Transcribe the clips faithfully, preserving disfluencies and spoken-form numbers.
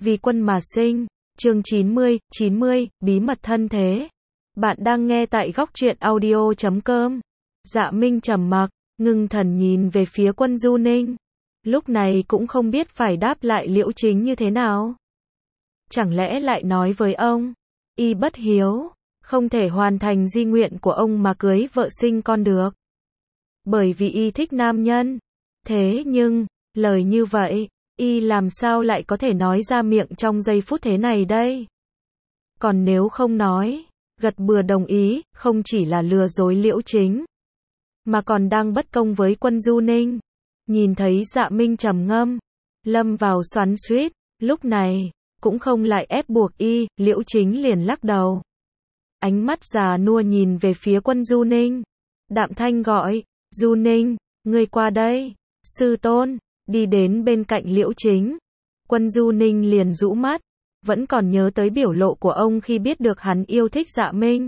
Vì quân mà sinh. Chương chín mươi, chín mươi, bí mật thân thế. Bạn đang nghe tại góc truyện audio chấm com. Dạ Minh trầm mặc, ngưng thần nhìn về phía Quân Du Ninh. Lúc này cũng không biết phải đáp lại Liễu Chính như thế nào. Chẳng lẽ lại nói với ông, y bất hiếu, không thể hoàn thành di nguyện của ông mà cưới vợ sinh con được. Bởi vì y thích nam nhân. Thế nhưng, lời như vậy, y làm sao lại có thể nói ra miệng trong giây phút thế này đây? Còn nếu không nói, gật bừa đồng ý, không chỉ là lừa dối Liễu Chính, mà còn đang bất công với Quân Du Ninh. Nhìn thấy Dạ Minh trầm ngâm, lâm vào xoắn xuýt, lúc này, cũng không lại ép buộc y, Liễu Chính liền lắc đầu. Ánh mắt già nua nhìn về phía Quân Du Ninh. Đạm thanh gọi, Du Ninh, ngươi qua đây. Sư tôn, đi đến bên cạnh Liễu Chính. Quân Du Ninh liền rũ mắt, vẫn còn nhớ tới biểu lộ của ông khi biết được hắn yêu thích Dạ Minh.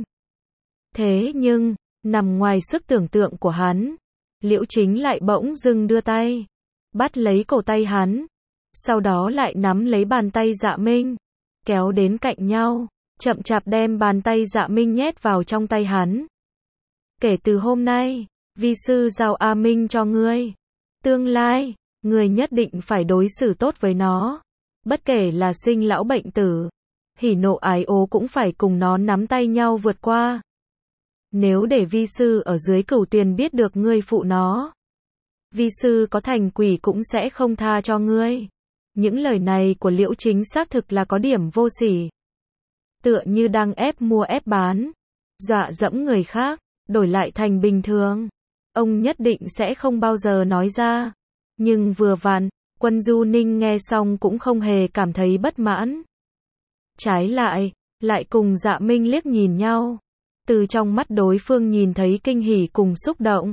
Thế nhưng, nằm ngoài sức tưởng tượng của hắn, Liễu Chính lại bỗng dưng đưa tay, bắt lấy cổ tay hắn, sau đó lại nắm lấy bàn tay Dạ Minh, kéo đến cạnh nhau, chậm chạp đem bàn tay Dạ Minh nhét vào trong tay hắn. Kể từ hôm nay, vi sư giao A Minh cho ngươi. Tương lai, ngươi nhất định phải đối xử tốt với nó. Bất kể là sinh lão bệnh tử, hỉ nộ ái ố cũng phải cùng nó nắm tay nhau vượt qua. Nếu để vi sư ở dưới cửu tuyền biết được ngươi phụ nó, vi sư có thành quỷ cũng sẽ không tha cho ngươi. Những lời này của Liễu Chính xác thực là có điểm vô sỉ. Tựa như đang ép mua ép bán, dọa dẫm người khác, đổi lại thành bình thường. Ông nhất định sẽ không bao giờ nói ra. Nhưng vừa vặn, Quân Du Ninh nghe xong cũng không hề cảm thấy bất mãn. Trái lại, lại cùng Dạ Minh liếc nhìn nhau. Từ trong mắt đối phương nhìn thấy kinh hỉ cùng xúc động.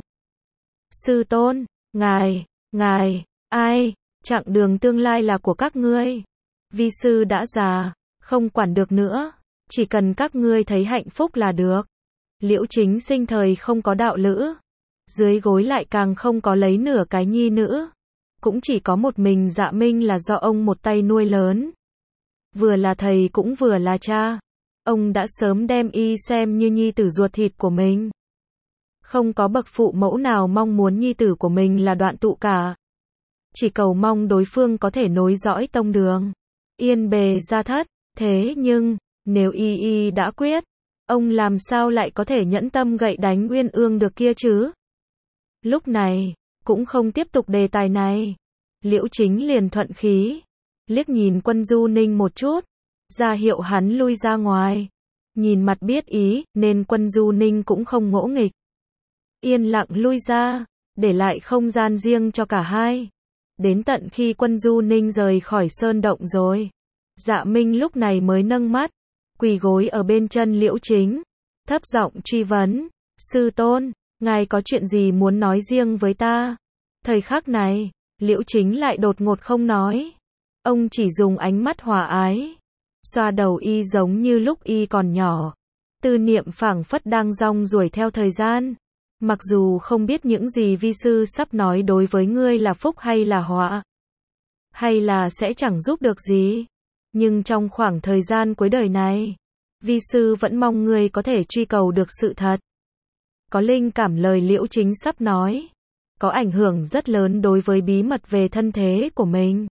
Sư tôn, ngài, ngài, ai, chặng đường tương lai là của các ngươi. Vi sư đã già, không quản được nữa, chỉ cần các ngươi thấy hạnh phúc là được. Liễu Chính sinh thời không có đạo lữ, dưới gối lại càng không có lấy nửa cái nhi nữ. Cũng chỉ có một mình Dạ Minh là do ông một tay nuôi lớn. Vừa là thầy cũng vừa là cha. Ông đã sớm đem y xem như nhi tử ruột thịt của mình. Không có bậc phụ mẫu nào mong muốn nhi tử của mình là đoạn tụ cả. Chỉ cầu mong đối phương có thể nối dõi tông đường, yên bề gia thất. Thế nhưng, nếu y y đã quyết, ông làm sao lại có thể nhẫn tâm gậy đánh Uyên Ương được kia chứ? Lúc này, cũng không tiếp tục đề tài này. Liễu Chính liền thuận khí, liếc nhìn Quân Du Ninh một chút, ra hiệu hắn lui ra ngoài. Nhìn mặt biết ý, nên Quân Du Ninh cũng không ngỗ nghịch. Yên lặng lui ra, để lại không gian riêng cho cả hai. Đến tận khi Quân Du Ninh rời khỏi sơn động rồi, Dạ Minh lúc này mới nâng mắt, quỳ gối ở bên chân Liễu Chính, thấp giọng truy vấn, sư tôn, ngài có chuyện gì muốn nói riêng với ta? Thời khắc này, Liễu Chính lại đột ngột không nói. Ông chỉ dùng ánh mắt hòa ái, xoa đầu y giống như lúc y còn nhỏ. Tư niệm phảng phất đang rong ruổi theo thời gian. Mặc dù không biết những gì vi sư sắp nói đối với ngươi là phúc hay là họa, hay là sẽ chẳng giúp được gì, nhưng trong khoảng thời gian cuối đời này, vi sư vẫn mong ngươi có thể truy cầu được sự thật. Có linh cảm lời Liễu Chính sắp nói, có ảnh hưởng rất lớn đối với bí mật về thân thế của mình.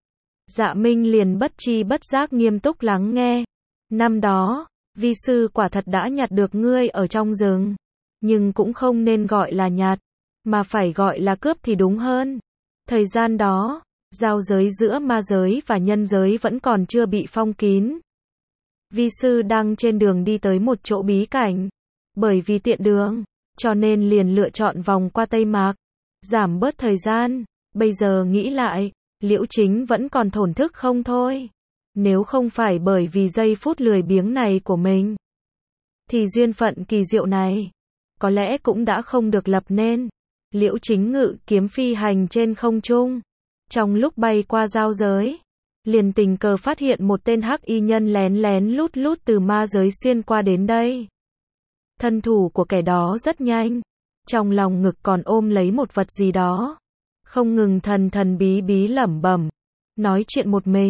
Dạ Minh liền bất tri bất giác nghiêm túc lắng nghe. Năm đó, vi sư quả thật đã nhặt được ngươi ở trong rừng, nhưng cũng không nên gọi là nhặt, mà phải gọi là cướp thì đúng hơn. Thời gian đó, giao giới giữa ma giới và nhân giới vẫn còn chưa bị phong kín. Vi sư đang trên đường đi tới một chỗ bí cảnh, bởi vì tiện đường, cho nên liền lựa chọn vòng qua Tây Mạc, giảm bớt thời gian. Bây giờ nghĩ lại, Liễu Chính vẫn còn thổn thức không thôi. Nếu không phải bởi vì giây phút lười biếng này của mình, thì duyên phận kỳ diệu này, có lẽ cũng đã không được lập nên. Liễu Chính ngự kiếm phi hành trên không trung. Trong lúc bay qua giao giới, liền tình cờ phát hiện một tên hắc y nhân lén lén lút lút từ ma giới xuyên qua đến đây. Thân thủ của kẻ đó rất nhanh, trong lòng ngực còn ôm lấy một vật gì đó, không ngừng thần thần bí bí lẩm bẩm, nói chuyện một mình.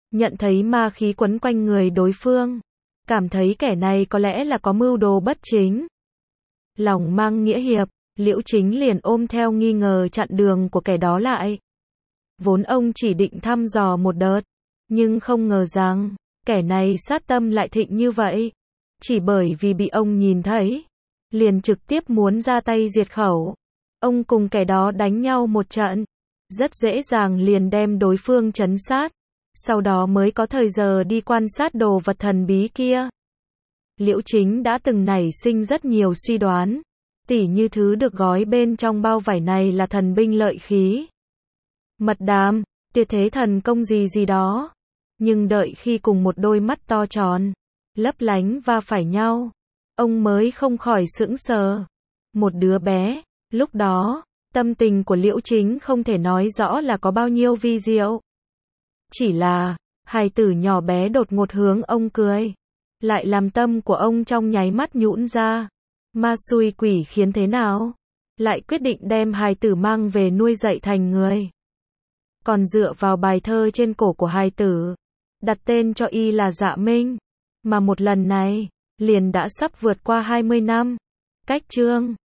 nhận thấy ma khí quấn quanh người đối phương, cảm thấy kẻ này có lẽ là có mưu đồ bất chính. Lòng mang nghĩa hiệp, Liễu Chính liền ôm theo nghi ngờ chặn đường của kẻ đó lại. Vốn ông chỉ định thăm dò một đợt, nhưng không ngờ rằng, kẻ này sát tâm lại thịnh như vậy. Chỉ bởi vì bị ông nhìn thấy, liền trực tiếp muốn ra tay diệt khẩu. Ông cùng kẻ đó đánh nhau một trận, rất dễ dàng liền đem đối phương trấn sát, sau đó mới có thời giờ đi quan sát đồ vật thần bí kia. Liễu Chính đã từng nảy sinh rất nhiều suy đoán, tỉ như thứ được gói bên trong bao vải này là thần binh lợi khí, mật đàm, tuyệt thế thần công gì gì đó. Nhưng đợi khi cùng một đôi mắt to tròn, lấp lánh va phải nhau, ông mới không khỏi sững sờ. Một đứa bé, lúc đó, tâm tình của Liễu Chính không thể nói rõ là có bao nhiêu vi diệu. Chỉ là, hài tử nhỏ bé đột ngột hướng ông cười, lại làm tâm của ông trong nháy mắt nhũn ra. Ma xui quỷ khiến thế nào? Lại quyết định đem hài tử mang về nuôi dạy thành người. Còn dựa vào bài thơ trên cổ của hài tử, đặt tên cho y là Dạ Minh. Mà một lần này, liền đã sắp vượt qua hai mươi năm. Cách chương